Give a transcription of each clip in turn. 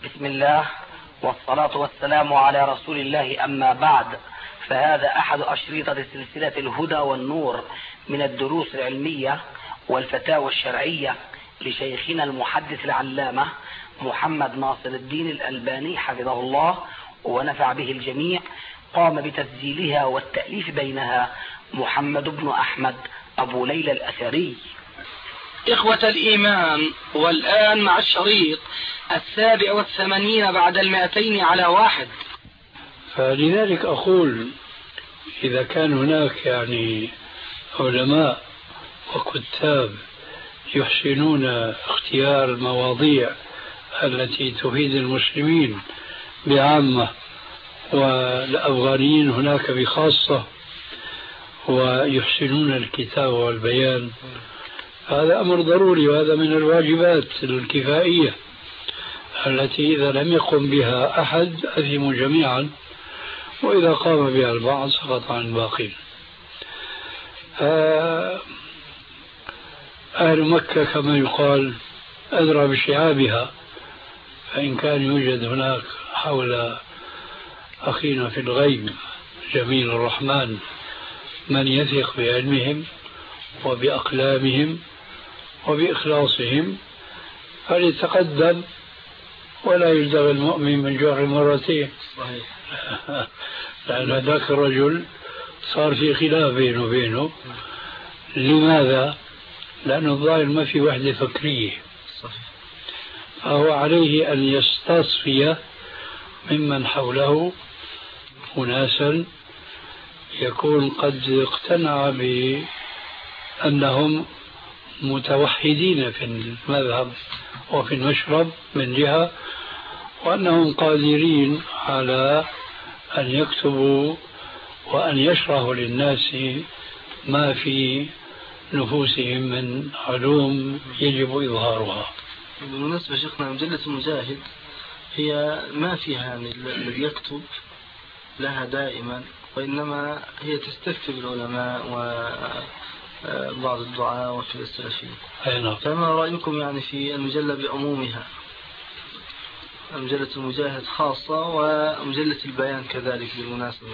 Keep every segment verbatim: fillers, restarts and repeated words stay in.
بسم الله والصلاة والسلام على رسول الله، أما بعد، فهذا أحد أشريطة سلسلة الهدى والنور من الدروس العلمية والفتاوى الشرعية لشيخنا المحدث العلامة محمد ناصر الدين الألباني حفظه الله ونفع به الجميع. قام بتسجيلها والتأليف بينها محمد بن أحمد أبو ليلى الأثري. إخوة الإيمان، والآن مع الشريط السابع والثمانين بعد المائتين على واحد. فلذلك أقول إذا كان هناك يعني علماء وكتاب يحسنون اختيار المواضيع التي تفيد المسلمين بعامة والأفغانيين هناك بخاصة ويحسنون الكتاب والبيان، هذا أمر ضروري، وهذا من الواجبات الكفائية التي إذا لم يقم بها أحد أثموا جميعا، وإذا قام بها البعض سقط عن الباقين. أهل مكة كما يقال أدرى بشعابها، فإن كان يوجد هناك حول أخينا في الغيب جميل الرحمن من يثق بعلمهم وبأقلامهم وبإخلاصهم فليتقدم، ولا يلدغ المؤمن من جوع مرتين. صحيح. لأن ذاك الرجل صار في خلاف بينه وبينه. لماذا؟ لأنه الظاهر ما في وحدة فكرية. صحيح. فهو عليه أن يستصفي ممن حوله أناسا يكون قد اقتنع بأنهم متوحدين في المذهب وفي المشرب من جهة، وأنهم قادرين على أن يكتبوا وأن يشرحوا للناس ما في نفوسهم من علوم يجب إظهارها. بالمناسبة شيخنا، مجلة المجاهد هي ما فيها يعني الذي يكتب لها دائما، وإنما هي تستكتب العلماء وبعض الدعاء وفي السلفيين. فما رأيكم يعني في المجلة بعمومها؟ مجلة المجاهد خاصة ومجلة البيان كذلك بالمناسبة.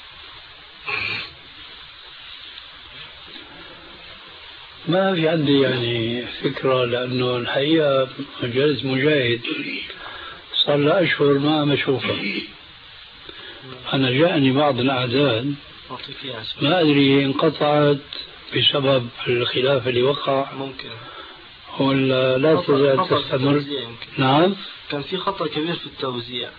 ما في عندي يعني فكرة، لأنه الحقيقة مجلة مجاهد صار لها أشهر ما عم أشوفها. أنا جاءني بعض الأعداد ما أدري انقطعت بسبب الخلاف اللي وقع ممكن، ولا لا تزال تستمر. نعم، كان في خطأ كبير في التوزيع.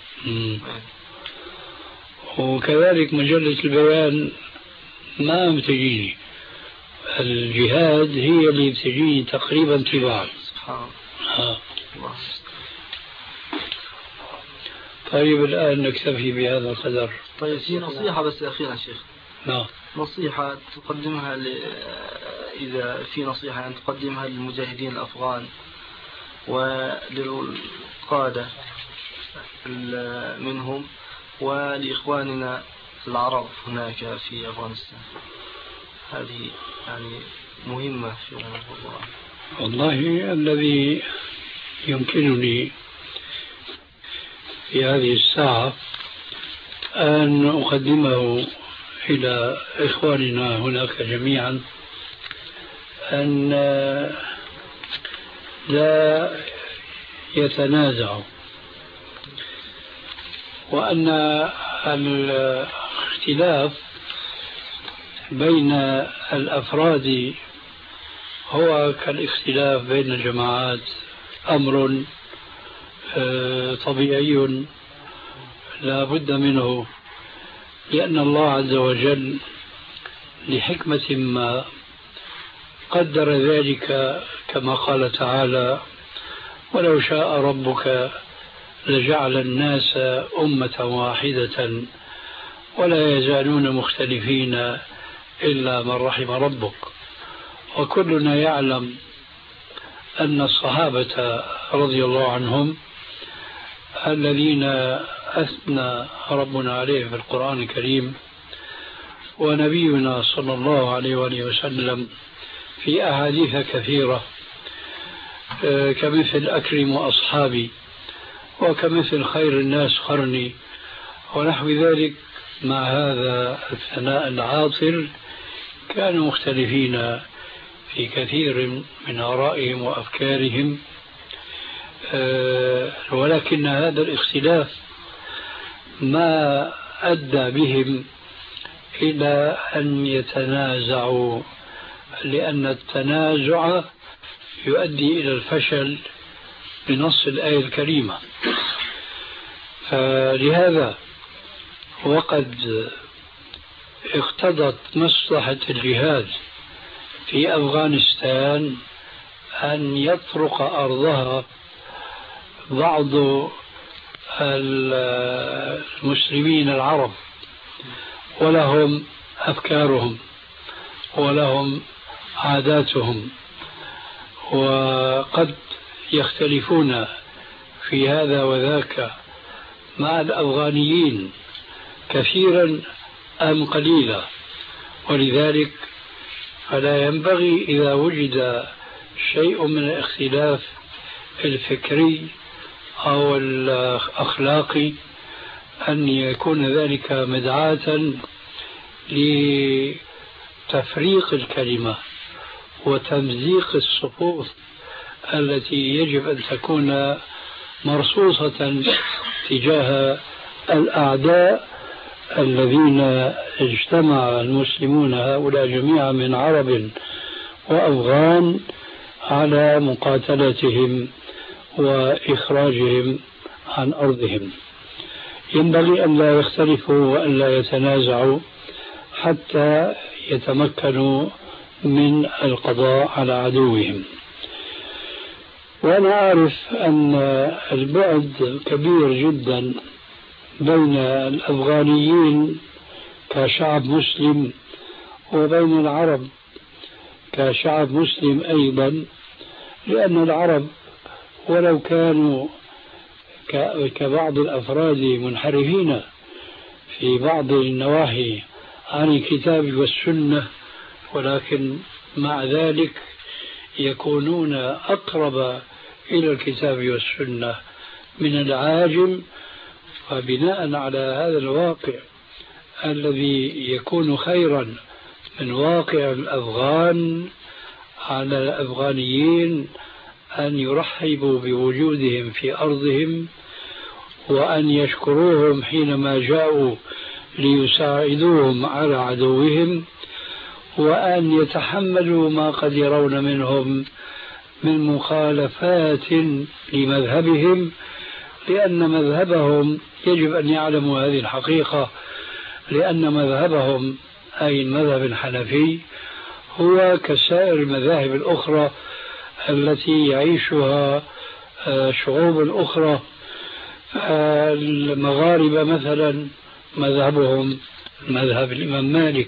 وكذلك مجلة البيان ما بتجيني، الجهاد هي اللي بتجيني تقريبا تباعا. سبحان الله. طيب الآن نكتفي بهذا القدر. طيب في نصيحة بس أخيرا شيخ. نعم. نصيحة تقدمها ل... إذا في نصيحة أن تقدمها للمجاهدين الأفغان وللقادة منهم ولإخواننا العرب هناك في أفغانستان، هذه يعني مهمة في الله. والله الذي يمكنني في هذه الساعة أن أقدمه إلى إخواننا هناك جميعا أن لا يتنازعوا، وأن الاختلاف بين الأفراد هو كالاختلاف بين الجماعات، أمر طبيعي لا بد منه، لأن الله عز وجل لحكمة ما قدر ذلك، كما قال تعالى: ولو شاء ربك لجعل الناس أمة واحدة ولا يزالون مختلفين إلا من رحم ربك. وكلنا يعلم أن الصحابة رضي الله عنهم الذين أثنى ربنا عليه في القرآن الكريم، ونبينا صلى الله عليه وآله وسلم في أحاديث كثيرة كمثل أكرم أصحابي وكمثل خير الناس قرني ونحو ذلك. مع هذا الثناء العاطر كانوا مختلفين في كثير من آرائهم وأفكارهم، ولكن هذا الاختلاف ما أدى بهم إلى أن يتنازعوا، لأن التنازع يؤدي إلى الفشل بنص الآية الكريمة. فلهذا وقد اقتضت مصلحة الجهاد في أفغانستان أن يطرق أرضها بعض المسلمين العرب، ولهم أفكارهم ولهم عاداتهم، وقد يختلفون في هذا وذاك مع الأفغانيين كثيرا أم قليلا. ولذلك فلا ينبغي إذا وجد شيء من الاختلاف الفكري أو الأخلاقي أن يكون ذلك مدعاة لتفريق الكلمة وتمزيق الصفوف التي يجب أن تكون مرصوصة تجاه الأعداء الذين اجتمع المسلمون هؤلاء جميعا من عرب وأفغان على مقاتلتهم وإخراجهم عن أرضهم. ينبغي أن لا يختلفوا وأن لا يتنازعوا حتى يتمكنوا من القضاء على عدوهم. وأنا أعرف أن البعد كبير جدا بين الأفغانيين كشعب مسلم وبين العرب كشعب مسلم أيضا، لأن العرب ولو كانوا كبعض الأفراد منحرفين في بعض النواحي عن الكتاب والسنة، ولكن مع ذلك يكونون أقرب إلى الكتاب والسنة من العاجم. فبناء على هذا الواقع الذي يكون خيرا من واقع الأفغان، على الأفغانيين أن يرحبوا بوجودهم في أرضهم وأن يشكروهم حينما جاءوا ليساعدوهم على عدوهم، وأن يتحملوا ما قد يرون منهم من مخالفات لمذهبهم، لأن مذهبهم يجب أن يعلموا هذه الحقيقة، لأن مذهبهم أي المذهب الحنفي هو كسائر المذاهب الأخرى التي يعيشها شعوب الأخرى. المغاربة مثلا مذهبهم مذهب الإمام مالك،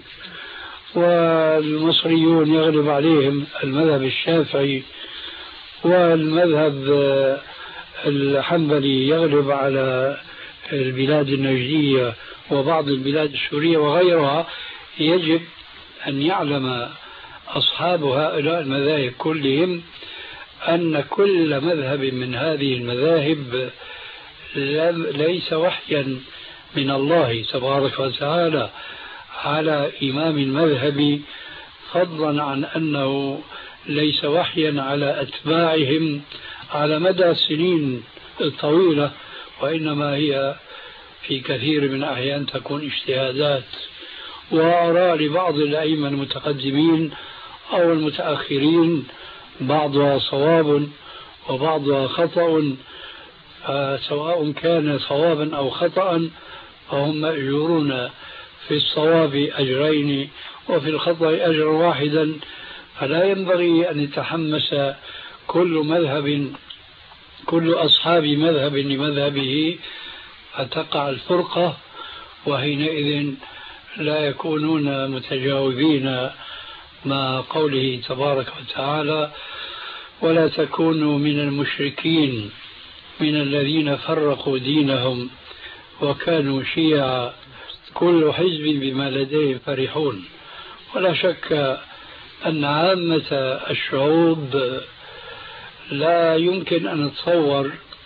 والمصريون يغلب عليهم المذهب الشافعي، والمذهب الحنبلي يغلب على البلاد النجدية وبعض البلاد السورية وغيرها. يجب أن يعلم أصحاب هؤلاء المذاهب كلهم أن كل مذهب من هذه المذاهب ليس وحيا من الله تبارك وتعالى على إمام المذهب، فضلا عن أنه ليس وحيا على أتباعهم على مدى السنين الطويلة، وإنما هي في كثير من الأحيان تكون اجتهادات وآراء لبعض الأئمة المتقدمين أو المتأخرين، بعضها صواب وبعضها خطأ، سواء كان صوابا أو خطأ فهم مأجورون في الصواب أجرين وفي الخطأ أجر واحدا. فلا ينبغي أن يتحمس كل مذهب كل أصحاب مذهب لمذهبه فتقع الفرقة، وحينئذ لا يكونون متجاوبين مع قوله تبارك وتعالى: ولا تكونوا من المشركين من الذين فرقوا دينهم وكانوا شيعا كل حزب بما لديهم فرحون. ولا شك أن عامة الشعوب لا يمكن أن نتصور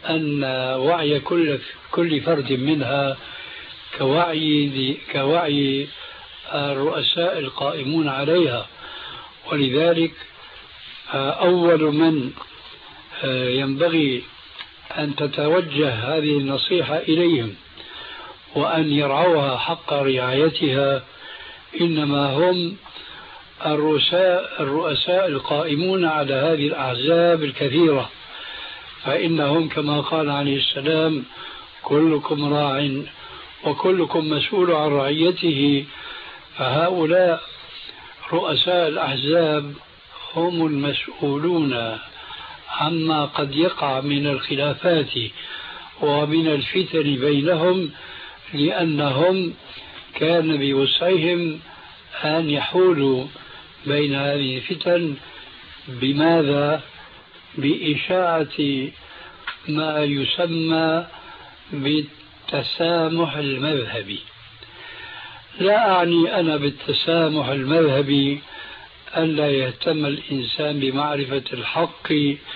أن وعي كل كل فرد منها كوعي كوعي الرؤساء القائمون عليها، ولذلك أول من ينبغي أن تتوجه هذه النصيحة إليهم وأن يرعوها حق رعايتها إنما هم الرؤساء الرؤساء القائمون على هذه الأحزاب الكثيرة، فإنهم كما قال عليه السلام: كلكم راع وكلكم مسؤول عن رعيته. فهؤلاء رؤساء الأحزاب هم المسؤولون عما قد يقع من الخلافات ومن الفتن بينهم، لأنهم كان بوسعهم أن يحولوا بين هذه الفتن. بماذا؟ بإشاعة ما يسمى بالتسامح المذهبي. لا أعني أنا بالتسامح المذهبي ألا يهتم الإنسان بمعرفة الحق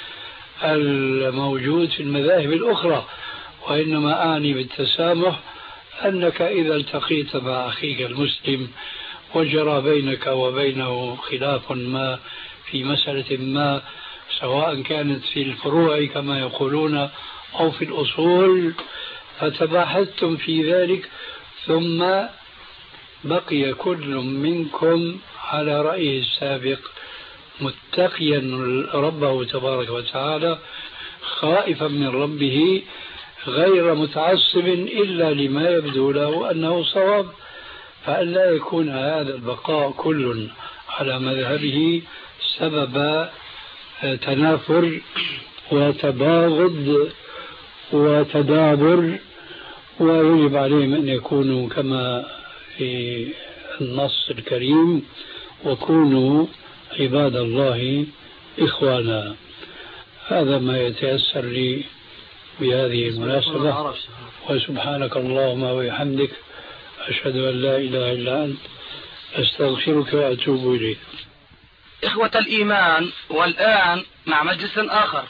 الموجود في المذاهب الأخرى، وإنما أعني بالتسامح أنك إذا التقيت مع أخيك المسلم وجرى بينك وبينه خلاف ما في مسألة ما، سواء كانت في الفروع كما يقولون أو في الأصول، فتباحثتم في ذلك ثم بقي كل منكم على رأيه السابق متقيا ربه تبارك وتعالى، خائفا من ربه، غير متعصب إلا لما يبدو له أنه صواب، فألا يكون هذا البقاء كل على مذهبه سبب تنافر وتباغض وتدابر. ويجب عليهم أن يكونوا كما في النص الكريم: وكونوا عباد الله إخوانا. هذا ما يتيسر لي بهذه المناسبة، وسبحانك اللهم وبحمدك أشهد أن لا إله إلا أنت أستغفرك وأتوب إليك. إخوة الإيمان، والآن مع مجلس آخر.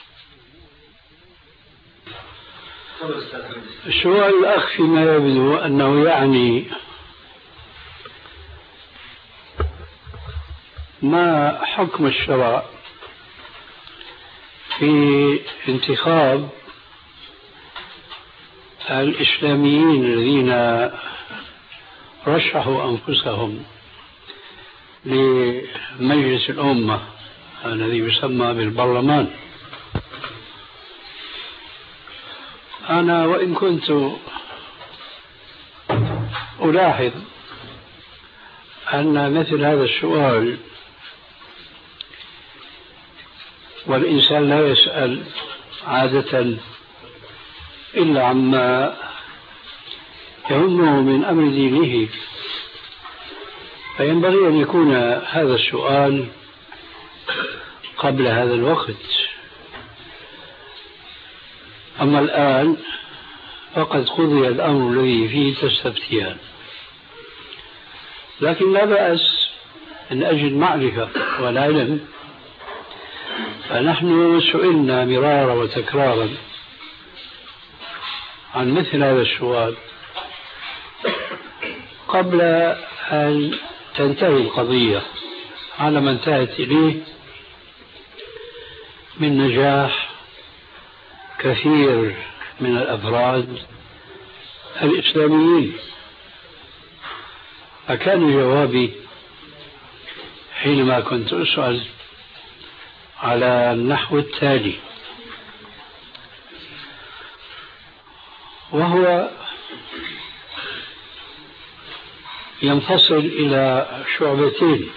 سؤال الأخ فيما يبدو أنه يعني ما حكم الشرع في انتخاب الإسلاميين الذين رشحوا أنفسهم لمجلس الأمة الذي يسمى بالبرلمان. أنا وإن كنت ألاحظ أن مثل هذا السؤال والإنسان لا يسأل عادة إلا عما يهمه من أمر دينه، فينبغي أن يكون هذا السؤال قبل هذا الوقت. أما الآن فقد قضي الأمر الذي فيه تستفتيان، لكن لا بأس من أجل معرفة والعلم. فنحن سئلنا مرارا وتكرارا عن مثل هذا السؤال قبل أن تنتهي القضية على ما انتهت إليه من نجاح كثير من الأفراد الإسلاميين. فكان جوابي حينما كنت أسأل على النحو التالي، وهو ينفصل إلى شعبتين: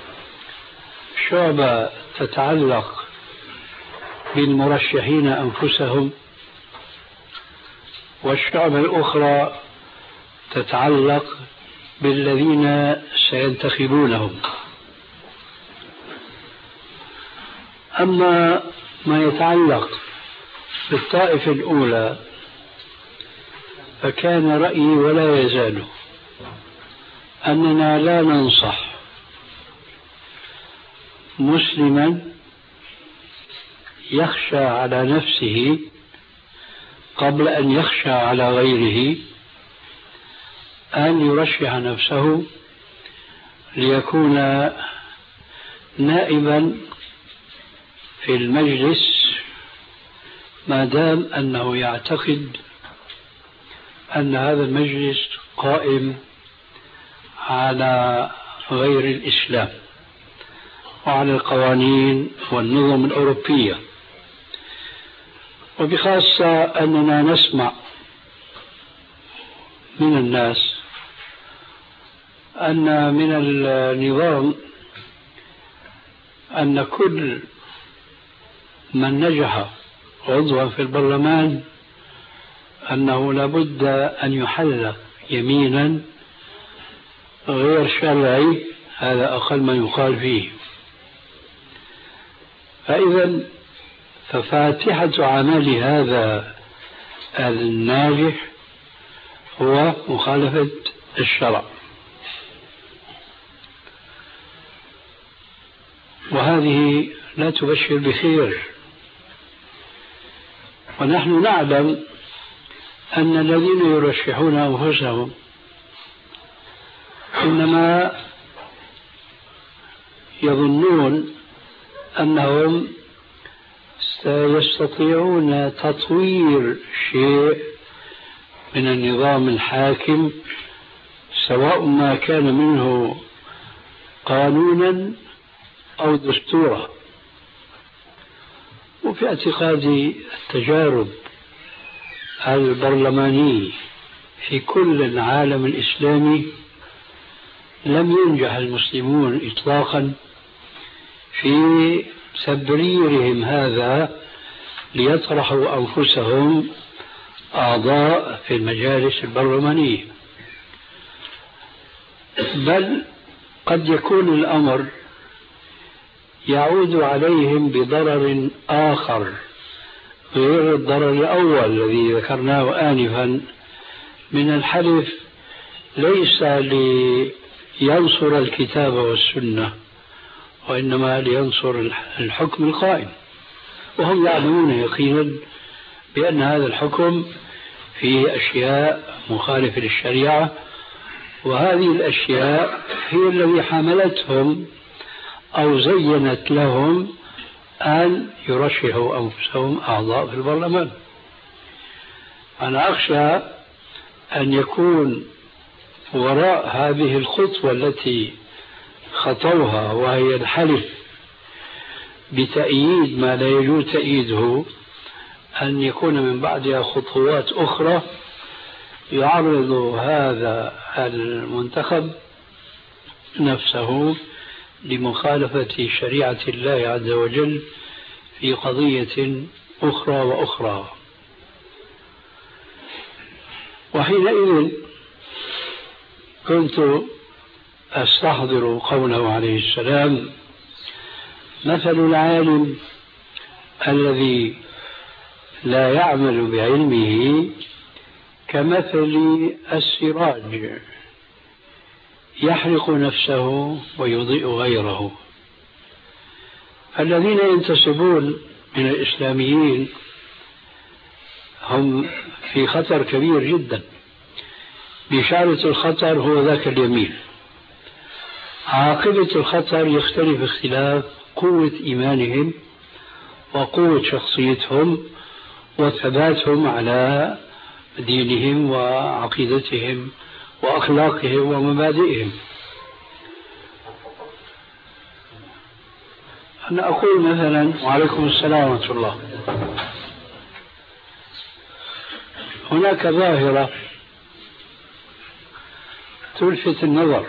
شعبة تتعلق بالمرشحين أنفسهم، والشعبة الأخرى تتعلق بالذين سينتخبونهم. أما ما يتعلق بالطائفة الأولى فكان رأيي ولا يزال أننا لا ننصح مسلما يخشى على نفسه قبل أن يخشى على غيره أن يرشح نفسه ليكون نائبا في المجلس ما دام أنه يعتقد أن هذا المجلس قائم على غير الإسلام وعلى القوانين والنظم الأوروبية. وبخاصة أننا نسمع من الناس أن من النظام أن كل من نجح عضوا في البرلمان أنه لابد أن يحل يمينا غير شرعي، هذا أقل ما يقال فيه. فإذا ففاتحة عمل هذا الناجح هو مخالفة الشرع، وهذه لا تبشر بخير. ونحن نعلم أن الذين يرشحون أنفسهم إنما يظنون أنهم سيستطيعون تطوير شيء من النظام الحاكم، سواء ما كان منه قانونا أو دستورا. وفي اعتقادي التجارب البرلمانية في كل العالم الإسلامي لم ينجح المسلمون إطلاقا في تبريرهم هذا ليطرحوا أنفسهم أعضاء في المجالس البرلمانية، بل قد يكون الأمر يعود عليهم بضرر آخر غير الضرر الأول الذي ذكرناه آنفا من الحلف ليس لينصر الكتاب والسنة وإنما لينصر الحكم القائم، وهم يعلمون يقينا بأن هذا الحكم فيه أشياء مخالفة للشريعة، وهذه الأشياء هي التي حملتهم أو زينت لهم أن يرشحوا أنفسهم أعضاء في البرلمان. أنا أخشى أن يكون وراء هذه الخطوة التي خطوها وهي الحلف بتأييد ما لا يجوز تأييده أن يكون من بعدها خطوات أخرى يعرض هذا المنتخب نفسه لمخالفة شريعة الله عز وجل في قضية أخرى وأخرى. وحينئذ كنت أستحضر قوله عليه السلام: مثل العالم الذي لا يعمل بعلمه كمثل السراج يحرق نفسه ويضيء غيره. الذين ينتسبون من الإسلاميين هم في خطر كبير جدا. بشارة الخطر هو ذاك اليمين. عاقبة الخطر يختلف اختلاف قوة إيمانهم وقوة شخصيتهم وثباتهم على دينهم وعقيدتهم وأخلاقهم ومبادئهم. أنا أقول مثلا، وعليكم السلام ورحمة الله، هناك ظاهرة تلفت النظر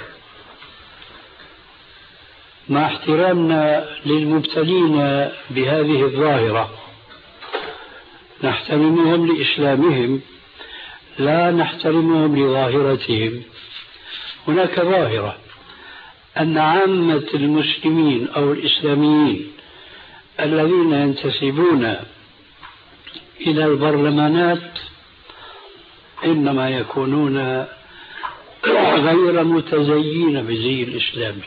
مع احترامنا للمبتلين بهذه الظاهرة، نحترمهم لإسلامهم لا نحترمهم لظاهرتهم. هناك ظاهرة أن عامة المسلمين أو الإسلاميين الذين ينتسبون إلى البرلمانات إنما يكونون غير متزيين بزي الإسلامي،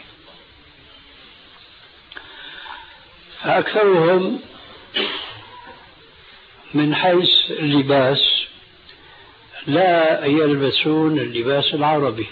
فأكثرهم من حيث اللباس لا يلبسون اللباس العربي،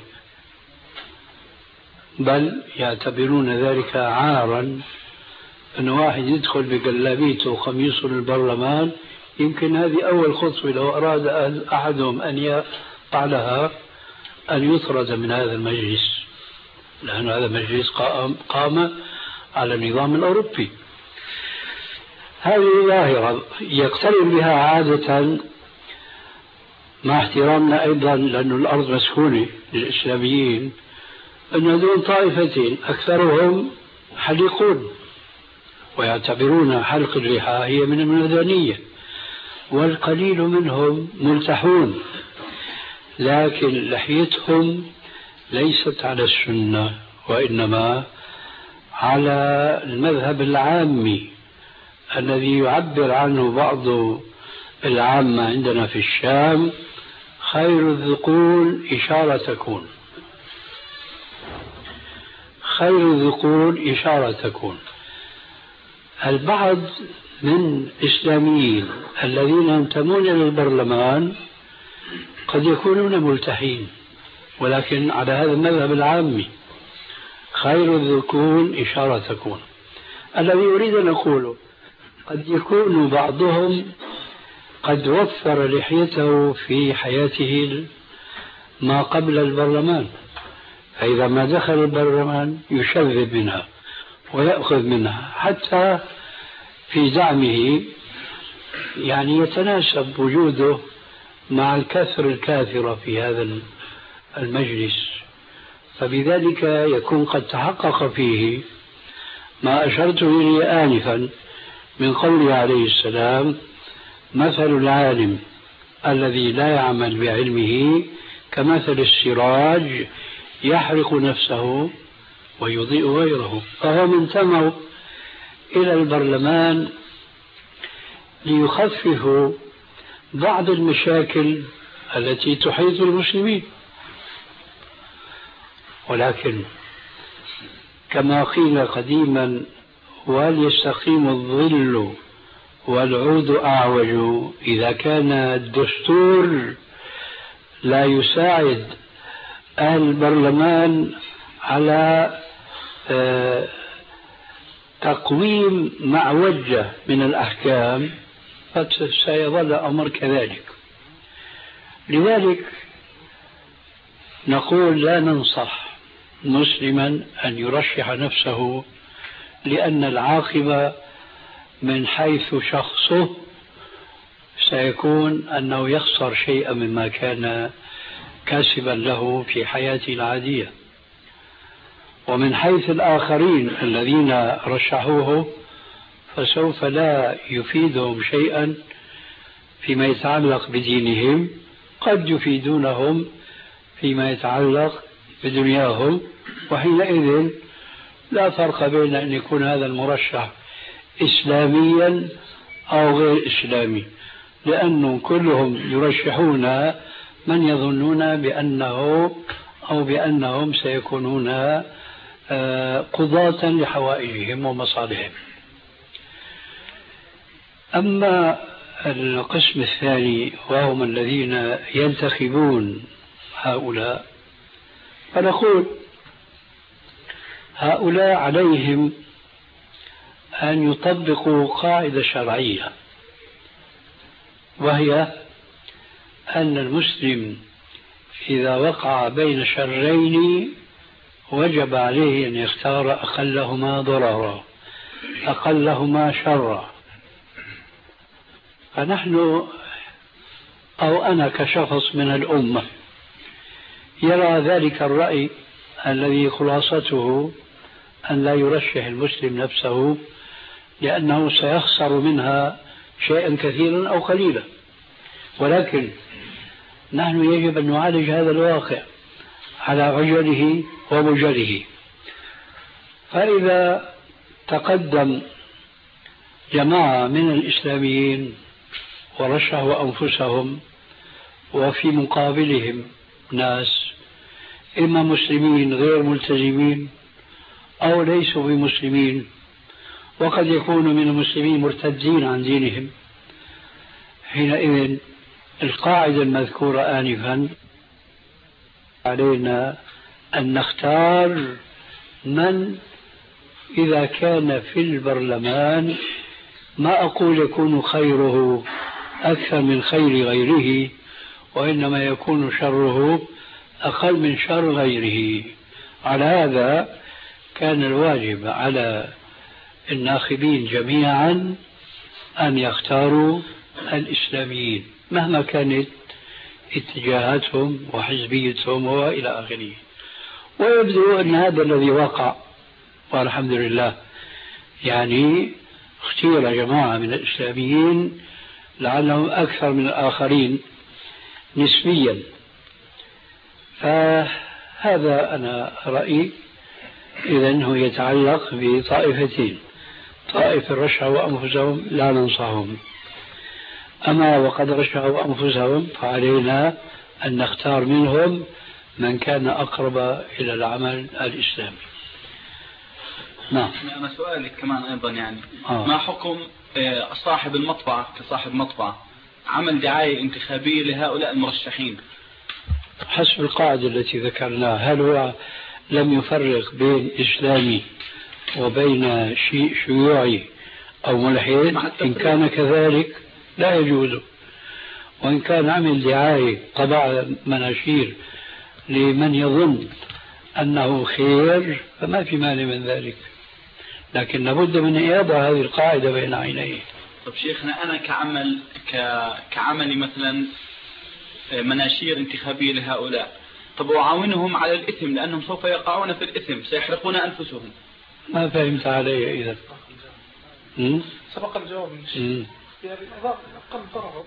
بل يعتبرون ذلك عارا أن واحد يدخل بجلابيته وقميصه للبرلمان. يمكن هذه أول خطوة لو أراد أحدهم أن يفعلها أن يطرد من هذا المجلس، لأن هذا المجلس قام, قام على النظام الأوروبي. هذه ظاهرة يقترن بها عادة، مع احترامنا أيضا لأن الأرض مسكونة للإسلاميين، أن هذول طائفتين أكثرهم حليقون ويعتبرون حلق اللحى هي من المدنية، والقليل منهم ملتحون، لكن لحيتهم ليست على السنة وإنما على المذهب العامي الذي يعبر عنه بعض العامة عندنا في الشام: خير الذقون إشارة تكون، خير الذقون إشارة تكون. البعض من الإسلاميين الذين ينتمون إلى البرلمان قد يكونون ملتحين، ولكن على هذا المذهب العامي خير الذقون إشارة تكون. الذي أريد أن أقوله قد يكون بعضهم قد وفر لحيته في حياته ما قبل البرلمان، فإذا ما دخل البرلمان يشذب منها ويأخذ منها حتى في زعمه يعني يتناسب وجوده مع الكثر الكاثرة في هذا المجلس، فبذلك يكون قد تحقق فيه ما أشرت إليه آنفا من قوله عليه السلام: مثل العالم الذي لا يعمل بعلمه كمثل السراج يحرق نفسه ويضيء غيره. فهم انتموا إلى البرلمان ليخففوا بعض المشاكل التي تحيط المسلمين، ولكن كما قيل قديما: وليستقيم الظل والعود أعوج. إذا كان الدستور لا يساعد أهل البرلمان على تقويم معوجة من الأحكام فسيظل الأمر كذلك. لذلك نقول لا ننصح مسلما أن يرشح نفسه، لأن العاقبة من حيث شخصه سيكون أنه يخسر شيئا مما كان كاسبا له في حياته العادية، ومن حيث الآخرين الذين رشحوه فسوف لا يفيدهم شيئا فيما يتعلق بدينهم، قد يفيدونهم فيما يتعلق بدنياهم، وحينئذ لا فرق بين أن يكون هذا المرشح إسلاميا أو غير إسلامي، لأنه كلهم يرشحون من يظنون بأنه أو بأنهم سيكونون قضاة لحوائجهم ومصالحهم. أما القسم الثاني وهم الذين ينتخبون هؤلاء، فنقول هؤلاء عليهم أن يطبقوا قاعدة شرعية، وهي أن المسلم إذا وقع بين شرين وجب عليه أن يختار أقلهما ضررا أقلهما شرا. فنحن أو أنا كشخص من الأمة يرى ذلك الرأي الذي خلاصته أن لا يرشح المسلم نفسه، لأنه سيخسر منها شيئا كثيرا أو قليلا، ولكن نحن يجب أن نعالج هذا الواقع على عجله ومجله. فإذا تقدم جماعة من الإسلاميين ورشحوا أنفسهم وفي مقابلهم ناس إما مسلمين غير ملتزمين أو ليسوا بمسلمين، وقد يكونوا من المسلمين مرتدين عن دينهم، حينئذ القاعدة المذكورة آنفا علينا أن نختار من إذا كان في البرلمان ما أقول يكون خيره أكثر من خير غيره، وإنما يكون شره أقل من شر غيره. على هذا كان الواجب على الناخبين جميعا أن يختاروا الإسلاميين مهما كانت اتجاهاتهم وحزبيتهم وإلى آخره. ويبدو أن هذا الذي وقع والحمد لله، يعني اختير جماعة من الإسلاميين لعلهم أكثر من الآخرين نسبيا. فهذا أنا رأيي. إذا هو يتعلق بطائفتين، طائفة رشحوا أنفسهم لا ننصحهم، أما وقد رشحوا أنفسهم فعلينا أن نختار منهم من كان أقرب إلى العمل الإسلامي. نعم. أنا سؤالي كمان أيضا يعني آه. ما حكم صاحب المطبعة كصاحب مطبعة عمل دعاية انتخابية لهؤلاء المرشحين؟ حسب القاعدة التي ذكرناها، هل هو لم يفرق بين إسلامي وبين شيء شيوعي أو ملحد؟ إن كان كذلك لا يجوز. وإن كان عمل دعاية طبع مناشير لمن يظن أنه خير فما في مانع من ذلك، لكن لابد من إيضاح هذه القاعدة بين عينيه. طب شيخنا أنا كعمل ك... كعملي مثلا مناشير انتخابية لهؤلاء، طب أعاونهم على الإثم لأنهم سوف يقعون في الإثم، سيحرقون أنفسهم. ما فهمت علي إذا. سبق الجواب يعني أقل ضرر.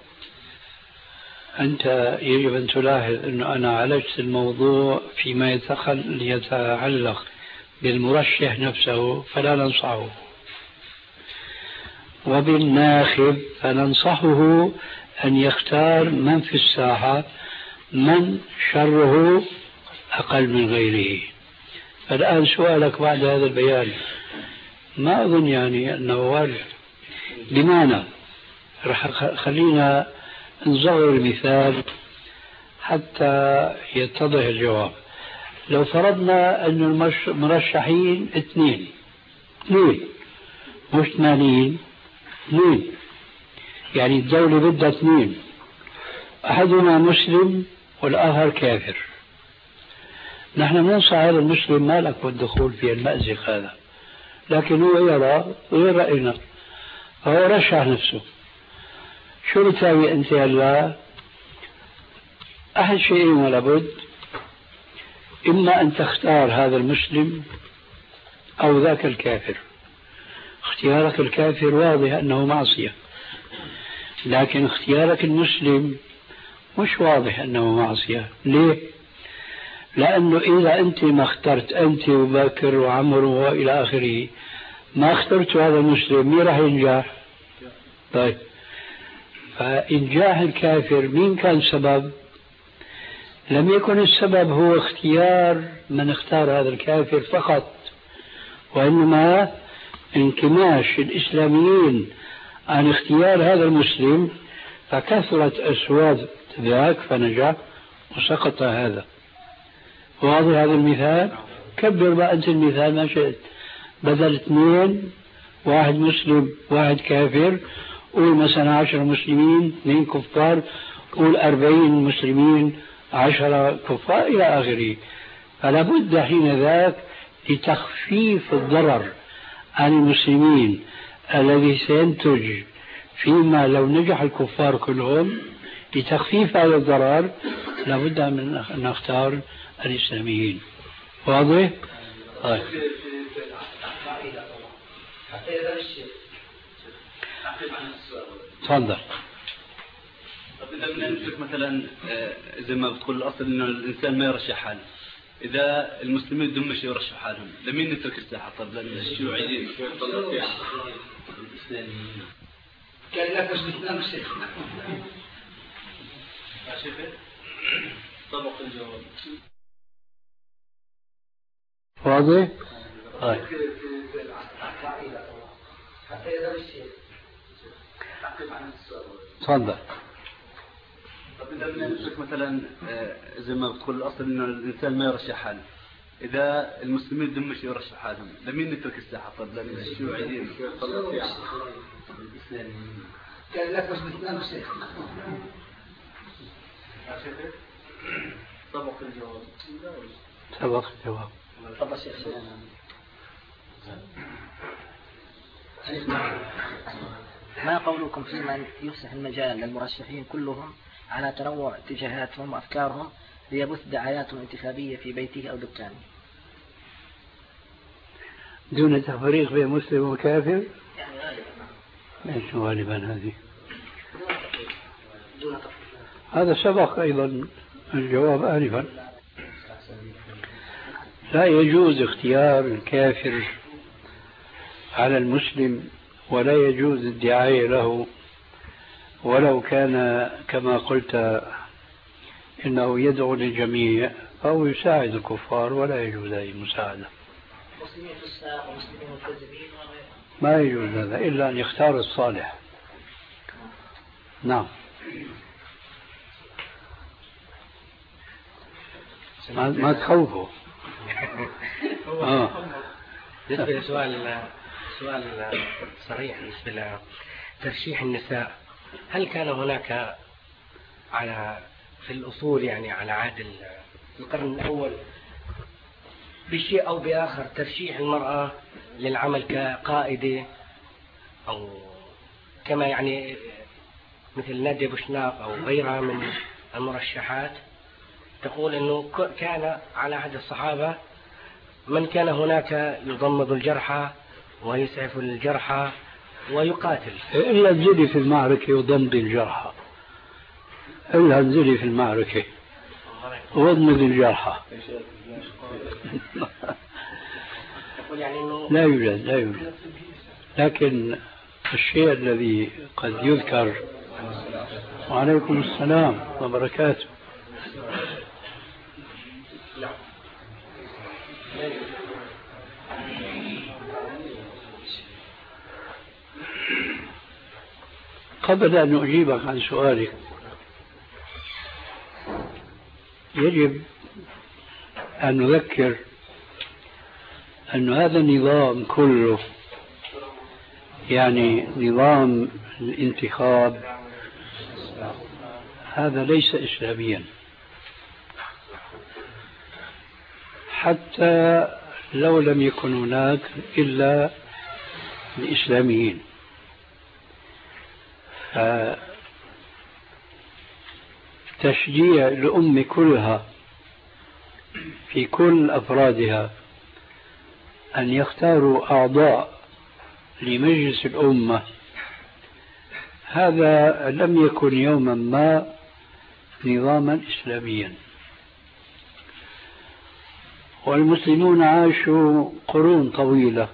أنت يجب أن تلاحظ أنه أنا عالجت الموضوع فيما يتعلق بالمرشح نفسه فلا ننصحه، وبالناخب فننصحه أن يختار من في الساحة من شره أقل من غيره. فالآن سؤالك بعد هذا البيان ما أظن يعني أنه وارد. لماذا؟ رح خلينا نصغر المثال حتى يتضح الجواب. لو فرضنا أن المرشحين اثنين اثنين مش ثمانين، اثنين يعني الدولة بدها اثنين، أحدنا مسلم والآخر كافر. نحن ننصح هذا المسلم ما لك والدخول في المأزق هذا، لكن هو يرى غير رأينا فهو رشح نفسه. شو بتساوي أنت هلا؟ أحد شيئين ولا بد، إما أن تختار هذا المسلم أو ذاك الكافر. اختيارك الكافر واضح أنه معصية، لكن اختيارك المسلم مش واضح أنه معصية. ليه؟ لأنه إذا أنت ما اخترت، أنت وبكر وعمر وإلى آخره، ما اخترت هذا المسلم، مين راح ينجح؟ طيب، فإنجاح الكافر مين كان سبب؟ لم يكن السبب هو اختيار من اختار هذا الكافر فقط، وإنما انكماش الإسلاميين عن اختيار هذا المسلم، فكثرت أصوات ذاك فنجح وسقط هذا. واضح هذا المثال؟ كبر بقى أنت المثال ما شئت، بدل اثنين واحد مسلم واحد كافر، قول مثلا عشر مسلمين اثنين كفار، قول أربعين مسلمين عشرة كفار إلى آخره. فلا بد حين ذاك لتخفيف الضرر عن المسلمين الذي سينتج فيما لو نجح الكفار كلهم. لتخفيف هذا الضرر لابد من أن نختار الإسلاميين. واضح؟ طيب. تفضل. إذا بدنا نمسك مثلا زي ما بتقول الأصل إنه الإنسان ما يرشح حاله، إذا المسلمين بدهم مش يرشحوا حالهم، لمين نترك الساحة؟ طب للشيوعيين كان لا تثبت نفسك. طبق الجواب واضح؟ طيب. تفضل. مثلا زي ما بتقول الأصل إنه الإنسان ما يرشح حاله، إذا المسلمين بدهم مش يرشحوا حالهم لمين نترك الساحة؟ طب للشيوعيين كان لك بس بتنام شيخ. سبق الجواب. سبق الجواب. تفضل شيخ. ما قولكم في من يفسح المجال للمرشحين كلهم على تنوع اتجاهاتهم وأفكارهم ليبث دعاياتهم الانتخابية في بيته أو دكانه دون تفريق بين مسلم وكافر؟ ليش غالبا هذه؟ هذا سبق أيضا الجواب آنفا. لا يجوز اختيار الكافر على المسلم، ولا يجوز الدعاية له ولو كان كما قلت إنه يدعو للجميع أو يساعد الكفار، ولا يجوز أي مساعدة. ما يجوز هذا إلا أن يختار الصالح. نعم. ما, ما تخوفوا. آه. بالنسبة لسؤال سؤال صريح بالنسبة لترشيح النساء، هل كان هناك على في الأصول يعني على عهد القرن الأول بشيء أو بآخر ترشيح المرأة للعمل كقائدة أو كما يعني مثل نادية بوشناق أو غيرها من المرشحات، تقول أنه كان على عهد الصحابة من كان هناك يضمد الجرحى ويسعف الجرحى ويقاتل. إلا انزلي في المعركة يضمد الجرحى، إلا انزلي في المعركة وضمد الجرحى. لا يوجد لا يوجد لكن الشيء الذي قد يذكر. وعليكم السلام وبركاته. قبل أن أجيبك عن سؤالك يجب أن نذكر أن هذا النظام كله يعني نظام الانتخاب هذا ليس إسلاميا، حتى لو لم يكن هناك إلا الإسلاميين. تشجيع الأمة كلها في كل أفرادها أن يختاروا أعضاء لمجلس الأمة، هذا لم يكن يوما ما نظاما إسلاميا. والمسلمون عاشوا قرون طويلة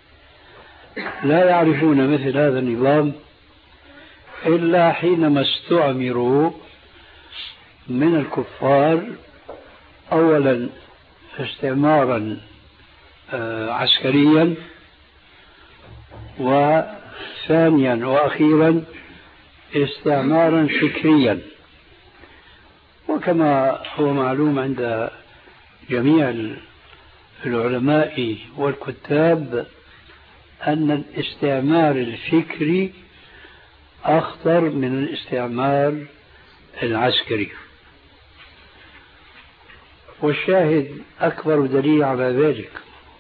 لا يعرفون مثل هذا النظام إلا حينما استعمروا من الكفار، أولا استعمارا عسكريا، وثانيا وأخيرا استعمارا فكريا. وكما هو معلوم عند جميع العلماء والكتاب أن الاستعمار الفكري أخطر من الاستعمار العسكري. والشاهد أكبر دليل على ذلك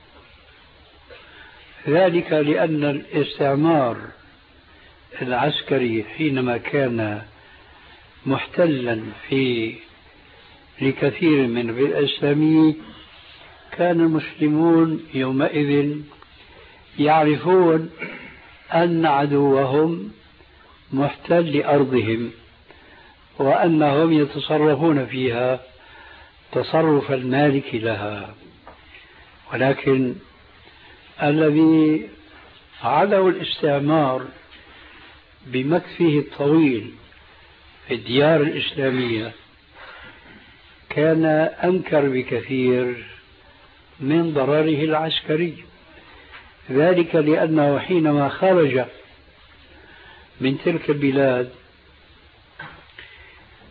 ذلك لأن الاستعمار العسكري حينما كان محتلا في لكثير من البلاد الإسلامية كان المسلمون يومئذ يعرفون أن عدوهم محتل لأرضهم وأنهم يتصرفون فيها تصرف المالك لها. ولكن الذي عدوا الاستعمار بمكثه الطويل في الديار الإسلامية كان أنكر بكثير من ضرره العسكري، ذلك لأنه حينما خرج من تلك البلاد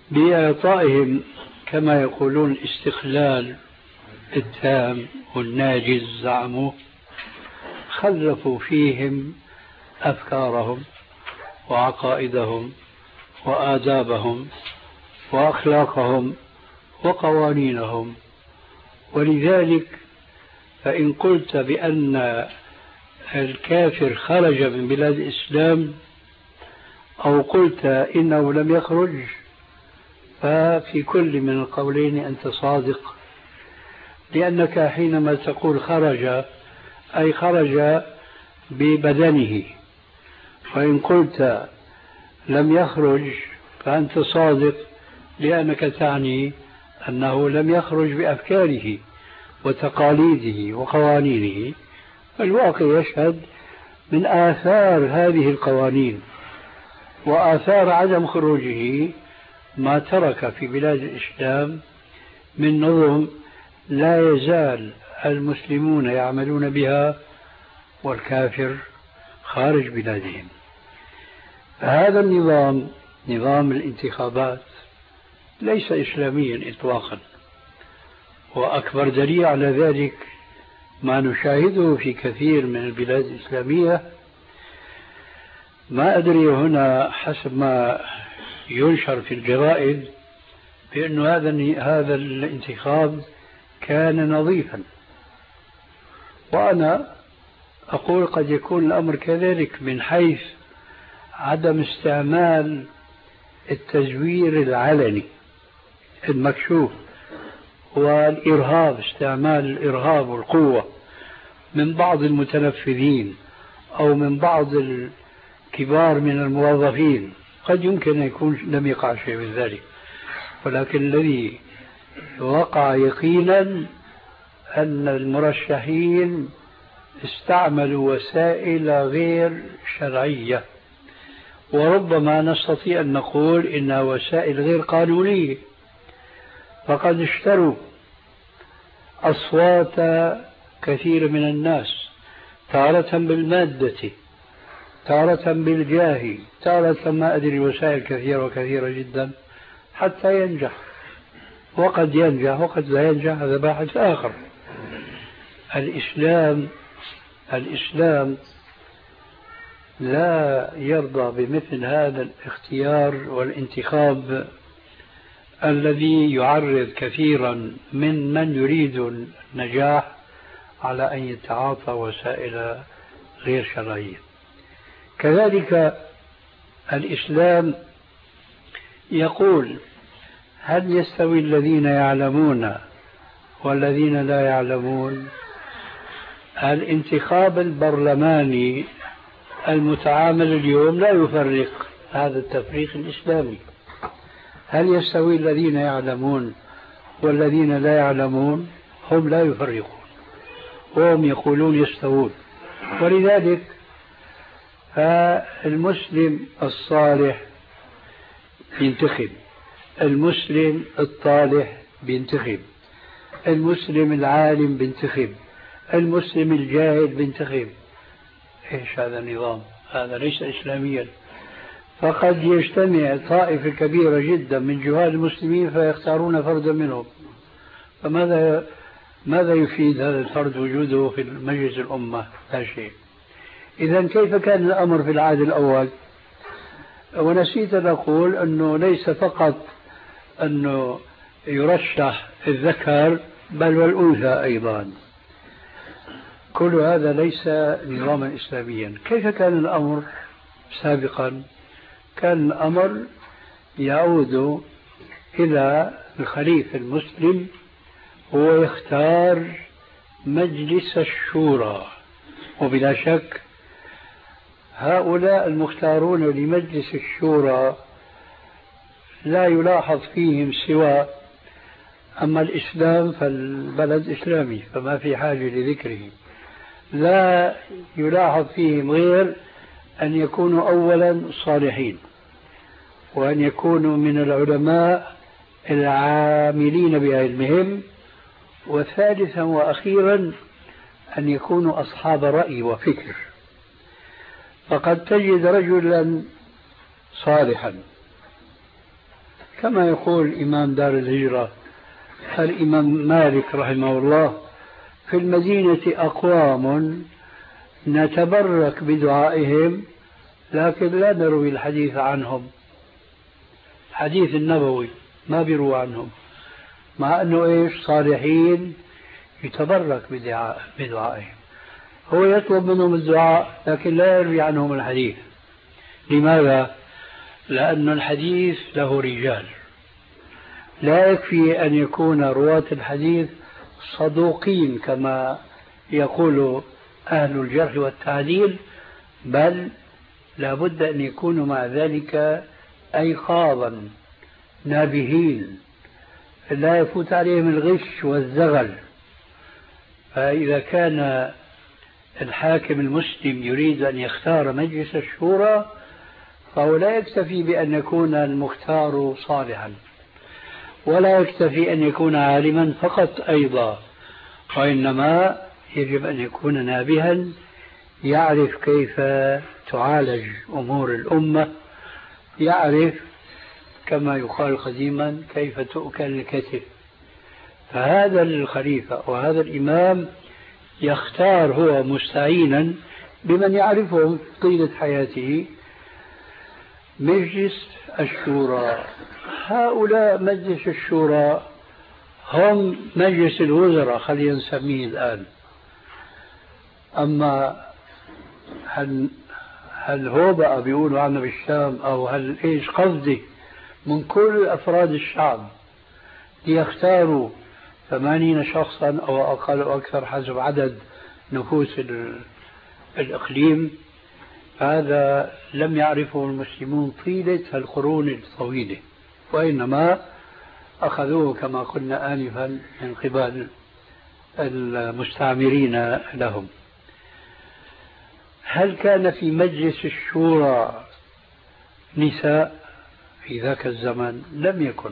بإعطائهم كما يقولون الاستقلال التام والناجز زعموا، خلفوا فيهم أفكارهم وعقائدهم وآدابهم وأخلاقهم وقوانينهم. ولذلك فإن قلت بأن الكافر خرج من بلاد الإسلام أو قلت إنه لم يخرج، ففي كل من القولين أنت صادق، لأنك حينما تقول خرج أي خرج ببدنه، وإن قلت لم يخرج فأنت صادق لأنك تعني أنه لم يخرج بأفكاره وتقاليده وقوانينه. الواقع يشهد من آثار هذه القوانين وآثار عدم خروجه ما ترك في بلاد الإسلام من نظم لا يزال المسلمون يعملون بها والكافر خارج بلادهم. هذا النظام، نظام الانتخابات، ليس إسلاميا إطلاقا، وأكبر دليل على ذلك ما نشاهده في كثير من البلاد الإسلامية. ما أدري هنا حسب ما ينشر في الجرائد بأن هذا هذا الانتخاب كان نظيفا، وأنا أقول قد يكون الأمر كذلك من حيث عدم استعمال التزوير العلني المكشوف والإرهاب، استعمال الإرهاب والقوة من بعض المتنفذين أو من بعض الكبار من الموظفين. قد يمكن أن يكون لم يقع شيء من ذلك، ولكن الذي وقع يقينا أن المرشحين استعملوا وسائل غير شرعية، وربما نستطيع أن نقول إنها وسائل غير قانونية. فقد اشتروا أصوات كثير من الناس، تارة بالمادة، تارة بالجاه، تارة ما أدري، وسائل كثيرة وكثيرة جدا حتى ينجح، وقد ينجح وقد لا ينجح، هذا باحث آخر. الإسلام الإسلام لا يرضى بمثل هذا الاختيار والانتخاب الذي يعرض كثيرا من من يريد النجاح على أن يتعاطى وسائل غير شرعية. كذلك الإسلام يقول: هل يستوي الذين يعلمون والذين لا يعلمون؟ الانتخاب البرلماني المتعامل اليوم لا يفرق هذا التفريق الإسلامي. هل يستوي الذين يعلمون والذين لا يعلمون؟ هم لا يفرقون، وهم يقولون يستوون. ولذلك فالمسلم الصالح ينتخب، المسلم الطالح بينتخب، المسلم العالم بينتخب، المسلم الجاهل بينتخب. ايش هذا النظام؟ هذا ليس إسلاميا. فقد يجتمع طائفة كبيرة جدا من جهال المسلمين فيختارون فردا منهم، فماذا ماذا يفيد هذا الفرد وجوده في مجلس الأمة؟ لا شيء. إذا كيف كان الأمر في العهد الأول؟ ونسيت أن أقول أنه ليس فقط أنه يرشح الذكر بل والأنثى أيضا. كل هذا ليس نظاما إسلاميا. كيف كان الأمر سابقا؟ كان الأمر يعود إلى الخليفة المسلم، هو يختار مجلس الشورى، وبلا شك هؤلاء المختارون لمجلس الشورى لا يلاحظ فيهم سوى، أما الإسلام فالبلد إسلامي فما في حاجة لذكره، لا يلاحظ فيهم غير أن يكونوا أولا صالحين، وأن يكونوا من العلماء العاملين بعلمهم، وثالثا وأخيرا أن يكونوا أصحاب رأي وفكر. فقد تجد رجلا صالحا كما يقول إمام دار الهجرة الإمام مالك رحمه الله: في المدينة أقوام نتبرك بدعائهم لكن لا نروي الحديث عنهم، الحديث النبوي ما بيروى عنهم، مع أنه إيش صالحين يتبرك بدعائهم. هو يطلب منهم الدعاء لكن لا يروي عنهم الحديث. لماذا؟ لأن الحديث له رجال، لا يكفي أن يكون رواة الحديث صدوقين كما يقول أهل الجرح والتعديل، بل لابد أن يكونوا مع ذلك أيقاظا نابهين لا يفوت عليهم الغش والزغل. فإذا كان الحاكم المسلم يريد أن يختار مجلس الشورى فهو لا يكتفي بأن يكون المختار صالحا، ولا يكتفي أن يكون عالما فقط أيضا، وإنما يجب أن يكون نابها يعرف كيف تعالج أمور الأمة، يعرف كما يقال قديما كيف تؤكل الكتف. فهذا الخليفة وهذا الإمام يختار هو مستعينا بمن يعرفهم طيلة حياته مجلس الشورى. هؤلاء مجلس الشورى هم مجلس الوزراء خلينا نسميه الآن. أما هل, هل هو بقى بيقولوا عنا بالشام أو هل إيش قصدي من كل أفراد الشعب ليختاروا ثمانين شخصا أو أقل أو أكثر حسب عدد نفوس الإقليم، هذا لم يعرفه المسلمون طيلة القرون الطويلة، وإنما أخذوه كما قلنا آنفا من قبل المستعمرين لهم. هل كان في مجلس الشورى نساء في ذاك الزمن؟ لم يكن.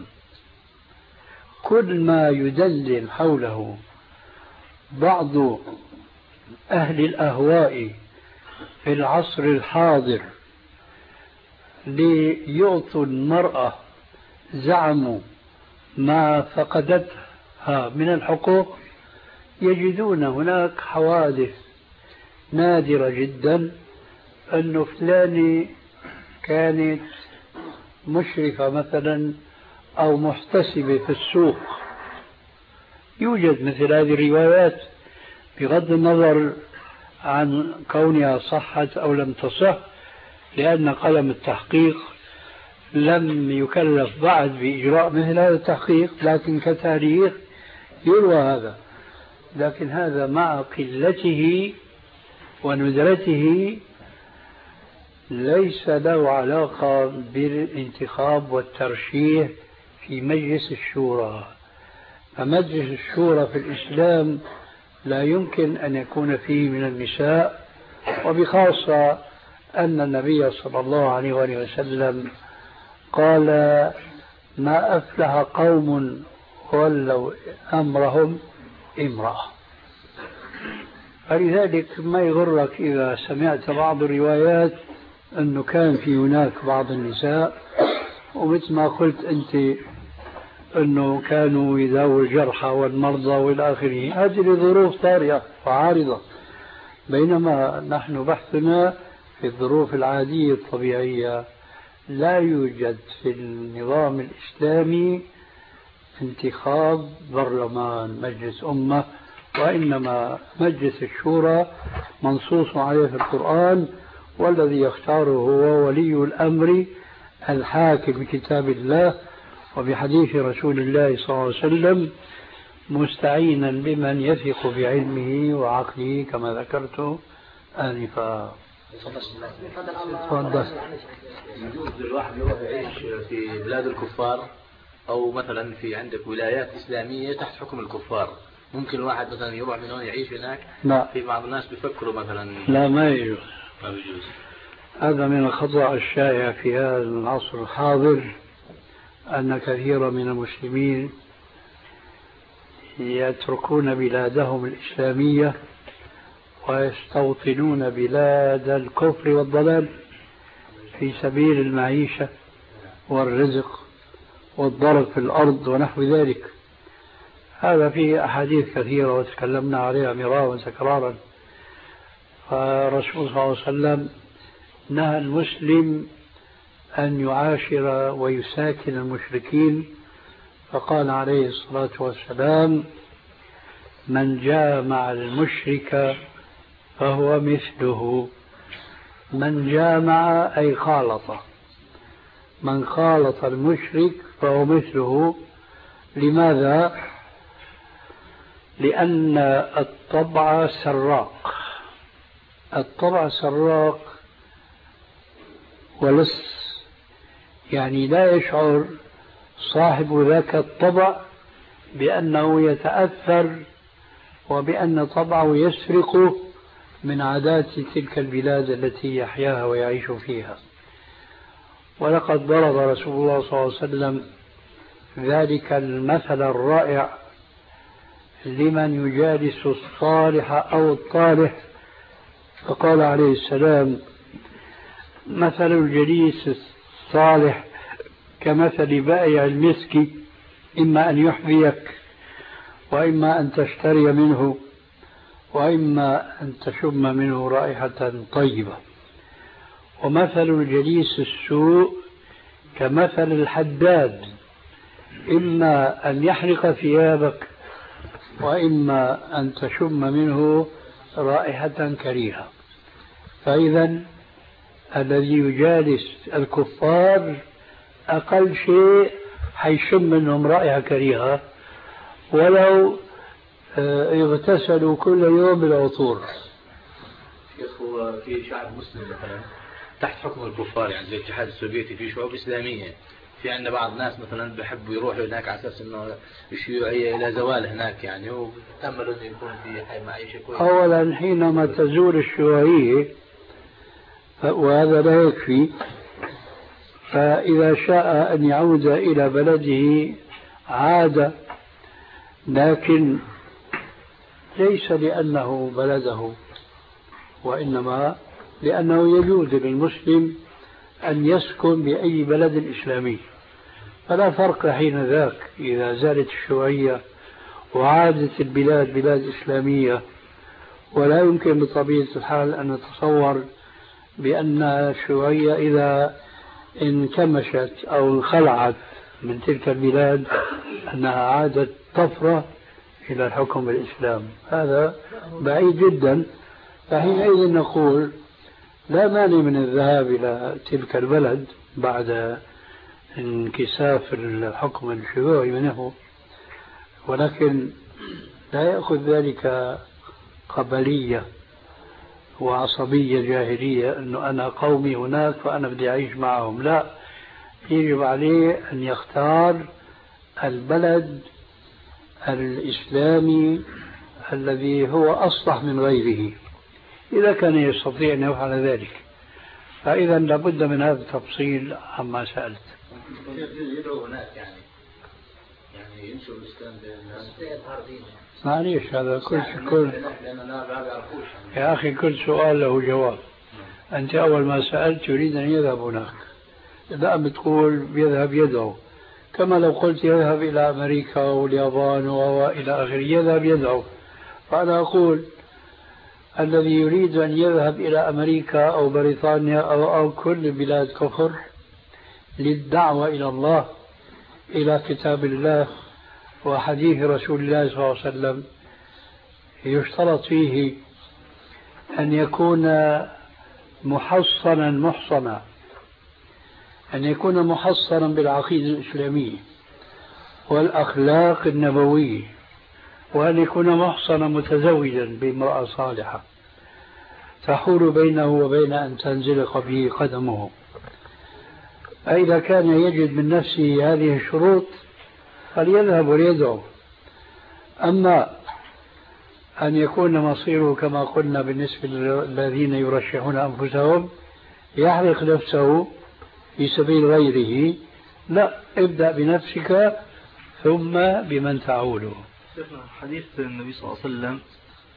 كل ما يدلل حوله بعض أهل الأهواء في العصر الحاضر ليعطوا المرأة زعموا ما فقدتها من الحقوق، يجدون هناك حوادث نادرة جدا، أنه فلانة كانت مشرفة مثلا أو محتسبة في السوق. يوجد مثل هذه الروايات بغض النظر عن كونها صحت أو لم تصح، لأن قلم التحقيق لم يكلف بعد بإجراء مثل هذا التحقيق، لكن كتاريخ يروى هذا. لكن هذا مع قلته وندرته ليس له علاقة بالانتخاب والترشيح في مجلس الشورى. فمجلس الشورى في الإسلام لا يمكن أن يكون فيه من النساء، وبخاصة أن النبي صلى الله عليه وآله وسلم قال: ما أفلح قوم ولوا أمرهم امرأة. فلذلك ما يغرك إذا سمعت بعض الروايات أنه كان في هناك بعض النساء، ومثل ما قلت أنت أنه كانوا يداووا الجرحى والمرضى والى آخره. هذه الظروف طارئة وعارضة، بينما نحن بحثنا في الظروف العادية الطبيعية. لا يوجد في النظام الإسلامي انتخاب برلمان مجلس أمة، وإنما مجلس الشورى منصوص عليه في القرآن، والذي يختاره هو ولي الأمر الحاكم بكتاب الله وبحديث رسول الله صلى الله عليه وسلم، مستعينا بمن يثق بعلمه وعقله كما ذكرت آنفا. تفضل. يجوز للواحد يروح يعيش في بلاد الكفار، أو مثلا في عندك ولايات إسلامية تحت حكم الكفار، ممكن الواحد مثلا يروح من هون يعيش هناك؟ لا. في بعض الناس بيفكروا مثلا لا، ما يجوز. ما بيجوز. هذا من الخطأ الشائع في هذا العصر الحاضر، أن كثيرا من المسلمين يتركون بلادهم الإسلامية ويستوطنون بلاد الكفر والضلال في سبيل المعيشة والرزق والضرب في الأرض ونحو ذلك. هذا فيه أحاديث كثيرة وتكلمنا عليها مرارا وتكرارا. فالرسول صلى الله عليه وسلم نهى المسلم أن يعاشر ويساكن المشركين، فقال عليه الصلاة والسلام: من جامع المشرك فهو مثله. من جامع أي خالط، من خالط المشرك فهو مثله. لماذا؟ لأن الطبع سراق، الطبع سراق ولص، يعني لا يشعر صاحب ذاك الطبع بأنه يتأثر وبأن طبعه يسرق من عادات تلك البلاد التي يحياها ويعيش فيها. ولقد ضرب رسول الله صلى الله عليه وسلم ذلك المثل الرائع لمن يجالس الصالح أو الطالح، فقال عليه السلام: مثل الجليس الصالح كمثل بائع المسك، إما أن يحذيك وإما أن تشتري منه وإما أن تشم منه رائحة طيبة. ومثل الجليس السوء كمثل الحداد، إما أن يحرق ثيابك وإما أن تشم منه رائحة كريهة. فإذا الذي يجالس الكفار أقل شيء حيشم منهم رائحة كريهة ولو يغتسلوا كل يوم بالعطور. هو في شعب مسلم مثلا تحت حكم الكفار، يعني زي الاتحاد السوفيتي، في شعوب إسلامية، في عندنا بعض الناس مثلا بيحبوا يروحوا هناك على أساس إنه الشيوعية إلى زوال هناك، يعني هو تأمل إنه يكون في معيشة كويسة. أولا حينما تزول الشيوعية وهذا لا يكفي، فإذا شاء أن يعود إلى بلده عاد، لكن ليس لأنه بلده، وإنما لأنه يجوز للمسلم أن يسكن بأي بلد إسلامي. فلا فرق حين ذاك إذا زالت الشيوعية وعادت البلاد بلاد إسلامية. ولا يمكن بطبيعة الحال أن نتصور بأن الشيوعية إذا انكمشت أو انخلعت من تلك البلاد أنها عادت طفرة إلى الحكم بالإسلام، هذا بعيد جدا. فحينئذ نقول لا مانع من الذهاب إلى تلك البلد بعد انكساف الحكم الشيوعي منه، ولكن لا يأخذ ذلك قبلية وعصبية جاهلية أنه أنا قومي هناك فأنا بدي أعيش معهم. لا، يجب عليه أن يختار البلد الإسلامي الذي هو أصلح من غيره إذا كان يستطيع أن يفعل ذلك. فإذا لابد من هذا التفصيل عما سألت. يدعو هناك يعني يعني ينشر الإسلام بين معليش هذا كل كل يا أخي كل سؤال له جواب. أنت أول ما سألت يريد أن يذهب هناك، إذا بتقول يذهب يدعو، كما لو قلت يذهب إلى أمريكا واليابان وإلى آخره يذهب يدعو. فأنا أقول الذي يريد أن يذهب إلى أمريكا أو بريطانيا أو, أو كل بلاد كفر للدعوة إلى الله، إلى كتاب الله وحديث رسول الله صلى الله عليه وسلم، يشترط فيه أن يكون محصنا محصنا، أن يكون محصنا بالعقيدة الإسلامية والأخلاق النبوية، وأن يكون محصنا متزوجا بامرأة صالحة تحول بينه وبين أن تنزلق به قدمه. فإذا كان يجد من نفسه هذه الشروط فليذهب وليدعو. أما أن يكون مصيره كما قلنا بالنسبة للذين يرشحون أنفسهم يحرق نفسه في سبيل غيره، لا، ابدأ بنفسك ثم بمن تعوله. حديث النبي صلى الله عليه وسلم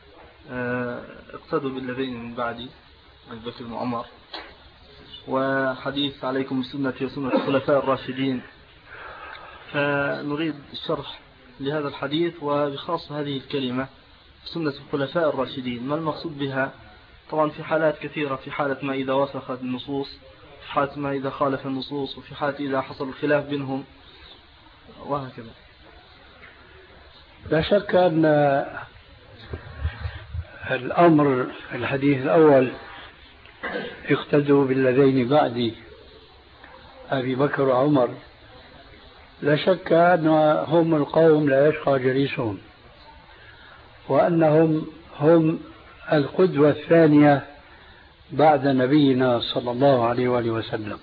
اقتدوا بالذين من بعدي أبي بكر وعمر، وحديث عليكم بسنتي وسنة الخلفاء الراشدين فنريد الشرح لهذا الحديث وبخاصة هذه الكلمة سنة الخلفاء الراشدين، ما المقصود بها؟ طبعا في حالات كثيرة، في حالة ما إذا وافقت النصوص، في حالة ما إذا خالف النصوص، وفي حالة إذا حصل الخلاف بينهم وهكذا. لا شك أن الأمر في الحديث الأول اقتدوا بالذين بعدي أبي بكر وعمر، لا شك أنهم القوم لا يشقى جليسهم، وأنهم هم القدوة الثانية بعد نبينا صلى الله عليه وآله وسلم.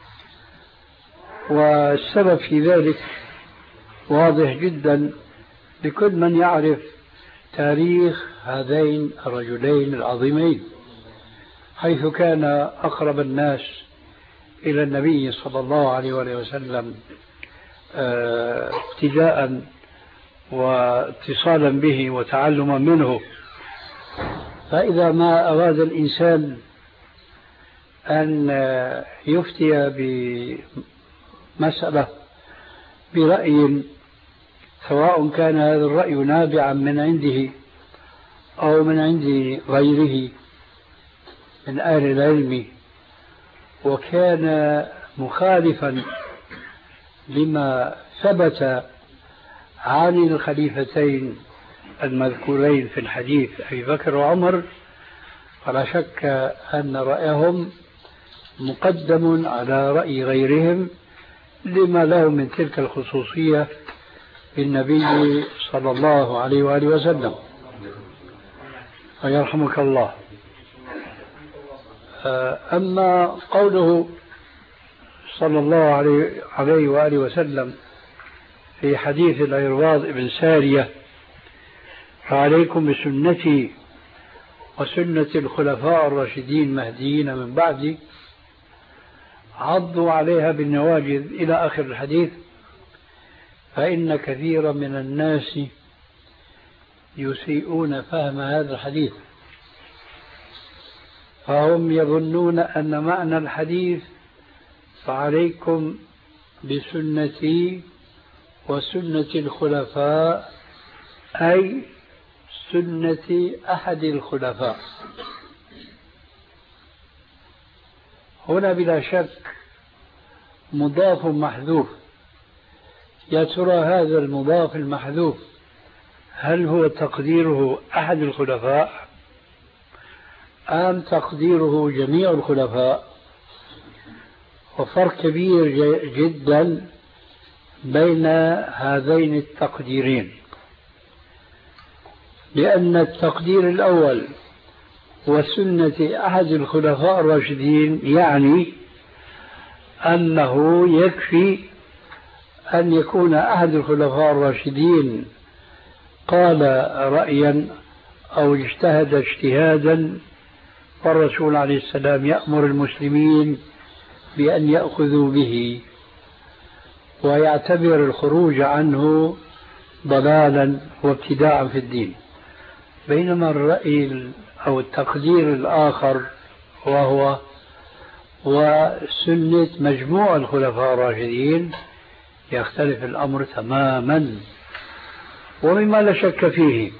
والسبب في ذلك واضح جدا لكل من يعرف تاريخ هذين الرجلين العظيمين، حيث كان أقرب الناس إلى النبي صلى الله عليه وآله وسلم ابتداء واتصالا به وتعلما منه. فإذا ما أراد الإنسان أن يفتي بمسألة برأي، سواء كان هذا الرأي نابعا من عنده أو من عند غيره من أهل العلم، وكان مخالفا لما ثبت عن الخليفتين المذكورين في الحديث أبي بكر وعمر، فلا شك أن رأيهم مقدم على رأي غيرهم لما له من تلك الخصوصية بالنبي صلى الله عليه وآله وسلم. ويرحمك الله. أما قوله صلى الله عليه وآله وسلم في حديث العرباض بن سارية: فعليكم بسنتي وسنة الخلفاء الراشدين مهديين من بعدي، عضوا عليها بالنواجذ إلى آخر الحديث، فإن كثيرا من الناس يسيئون فهم هذا الحديث، فهم يظنون أن معنى الحديث فعليكم بسنتي وسنة الخلفاء أي سنة أحد الخلفاء. هنا بلا شك مضاف محذوف، يا ترى هذا المضاف المحذوف هل هو تقديره أحد الخلفاء أم تقديره جميع الخلفاء؟ وفرق كبير جدا بين هذين التقديرين، لأن التقدير الأول وسنة أحد الخلفاء الراشدين يعني أنه يكفي أن يكون أحد الخلفاء الراشدين قال رأيا أو اجتهد اجتهادا، والرسول عليه السلام يأمر المسلمين بأن يأخذوا به ويعتبر الخروج عنه ضلالا وابتداعا في الدين. بينما الرأي أو التقدير الآخر وهو وسنة مجموع الخلفاء الراشدين يختلف الأمر تماما. ومما لا شك فيه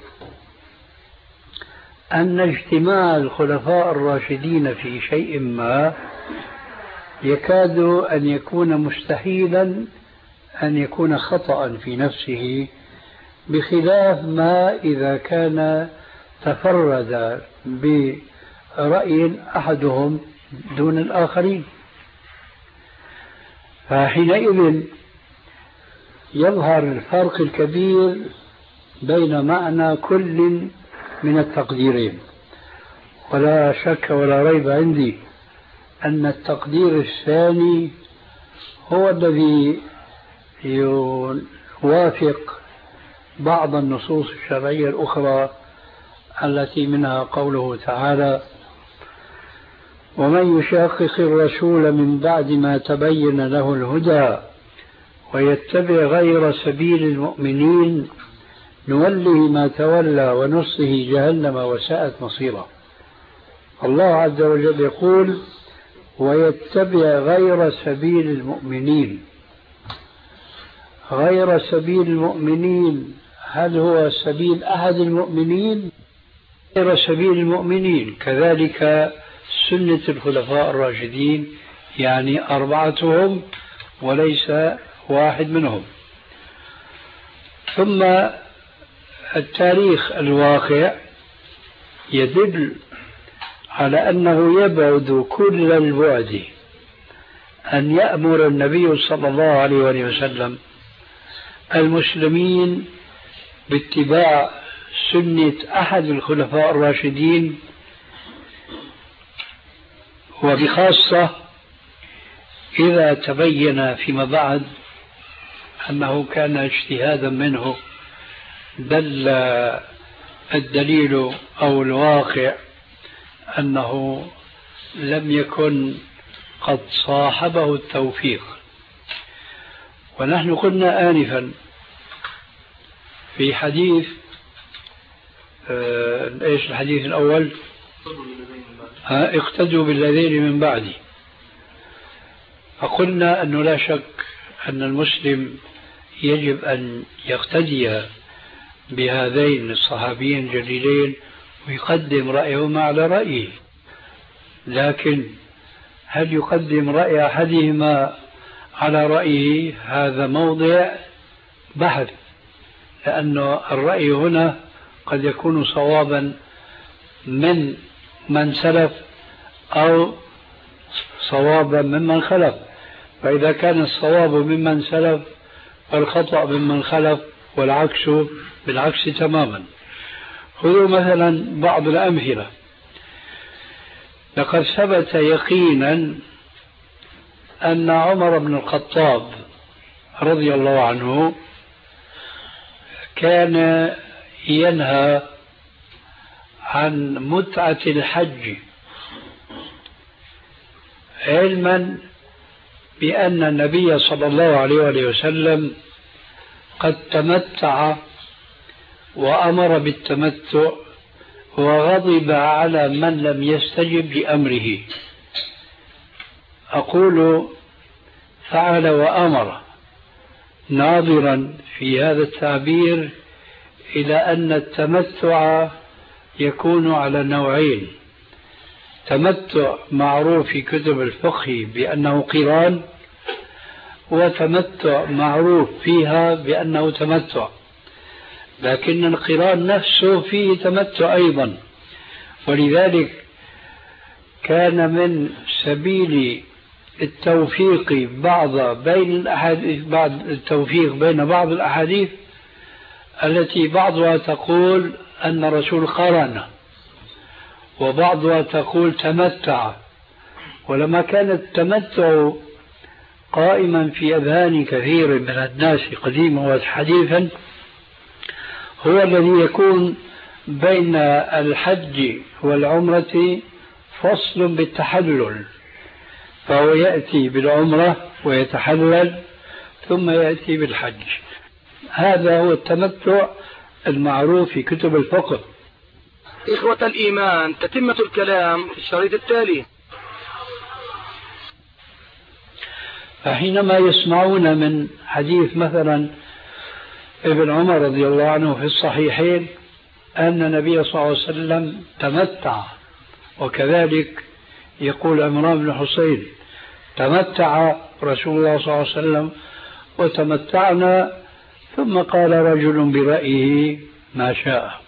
أن اجتماع الخلفاء الراشدين في شيء ما يكاد أن يكون مستحيلا أن يكون خطأ في نفسه، بخلاف ما إذا كان تفرد برأي أحدهم دون الآخرين. فحينئذ يظهر الفرق الكبير بين معنى كل من التقديرين. ولا شك ولا ريب عندي أن التقدير الثاني هو الذي يوافق بعض النصوص الشرعية الأخرى التي منها قوله تعالى: ومن يشاقق الرسول من بعد ما تبين له الهدى ويتبع غير سبيل المؤمنين نوله ما تولى ونصه جهنم وساءت مصيرا. الله عز وجل يقول: ويتبع غير سبيل المؤمنين. غير سبيل المؤمنين هل هو سبيل أحد المؤمنين؟ غير سبيل المؤمنين كذلك سنة الخلفاء الراشدين، يعني أربعتهم وليس واحد منهم. ثم التاريخ الواقع يدل على أنه يبعد كل البعد أن يأمر النبي صلى الله عليه وسلم المسلمين باتباع سنة أحد الخلفاء الراشدين، وبخاصة إذا تبين فيما بعد أنه كان اجتهادا منه دل الدليل أو الواقع أنه لم يكن قد صاحبه التوفيق. ونحن قلنا آنفا في حديث آه ايش الحديث الأول؟ ها اقتدوا بالذين من بعدي. فقلنا أنه لا شك أن المسلم يجب أن يقتدي بهذين الصحابيين الجليلين ويقدم رأيهما على رأيه، لكن هل يقدم رأي أحدهما على رأيه؟ هذا موضع بحث، لأن الرأي هنا قد يكون صوابا من من سلف أو صوابا ممن خلف، فإذا كان الصواب ممن سلف والخطأ ممن خلف والعكس بالعكس تماما. خذوا مثلا بعض الأمثلة. لقد ثبت يقينا أن عمر بن الخطاب رضي الله عنه كان ينهى عن متعة الحج، علما بأن النبي صلى الله عليه وسلم قد تمتع وأمر بالتمتع وغضب على من لم يستجب لأمره. أقول فعل وأمر ناظرا في هذا التعبير إلى أن التمتع يكون على نوعين: تمتع معروف في كتب الفقه بأنه قران، وتمتع معروف فيها بأنه تمتع، لكن القران نفسه فيه تمتع أيضا. ولذلك كان من سبيل التوفيق بعض بين الأحاديث بعض التوفيق بين بعض الأحاديث التي بعضها تقول أن الرسول قرن وبعضها تقول تمتع. ولما كان التمتع قائما في أذهان كثير من الناس قديما وحديثا هو الذي يكون بين الحج والعمرة فصل بالتحلل، فهو يأتي بالعمرة ويتحلل ثم يأتي بالحج. هذا هو التمتع المعروف في كتب الفقه. إخوة الإيمان، تتمة الكلام في الشريط التالي. فحينما يسمعون من حديث مثلا ابن عمر رضي الله عنه في الصحيحين أن النبي صلى الله عليه وسلم تمتع، وكذلك يقول عمران بن حسين تمتع رسول الله صلى الله عليه وسلم وتمتعنا، ثم قال رجل برأيه ما شاء،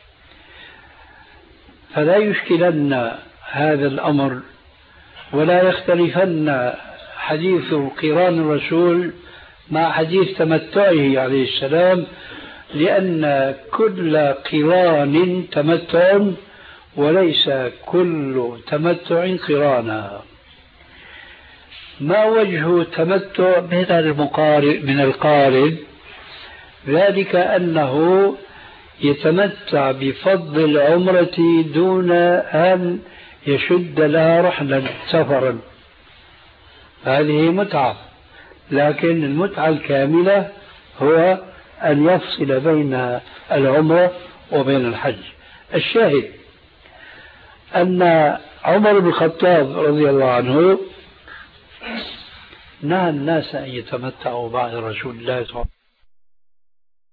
فلا يشكلن هذا الأمر ولا يختلفن حديث قران الرسول مع حديث تمتعه عليه السلام، لأن كل قران تمتع وليس كل تمتع قرانا. ما وجه تمتع من المقارن من القارن؟ ذلك أنه يتمتع بفضل العمرة دون أن يشد لها رحلا سفرا، هذه متعة. لكن المتعة الكاملة هو أن يفصل بين العمرة وبين الحج. الشاهد أن عمر بن الخطاب رضي الله عنه نهى الناس أن يتمتعوا بعد رسول الله صلى الله عليه وسلم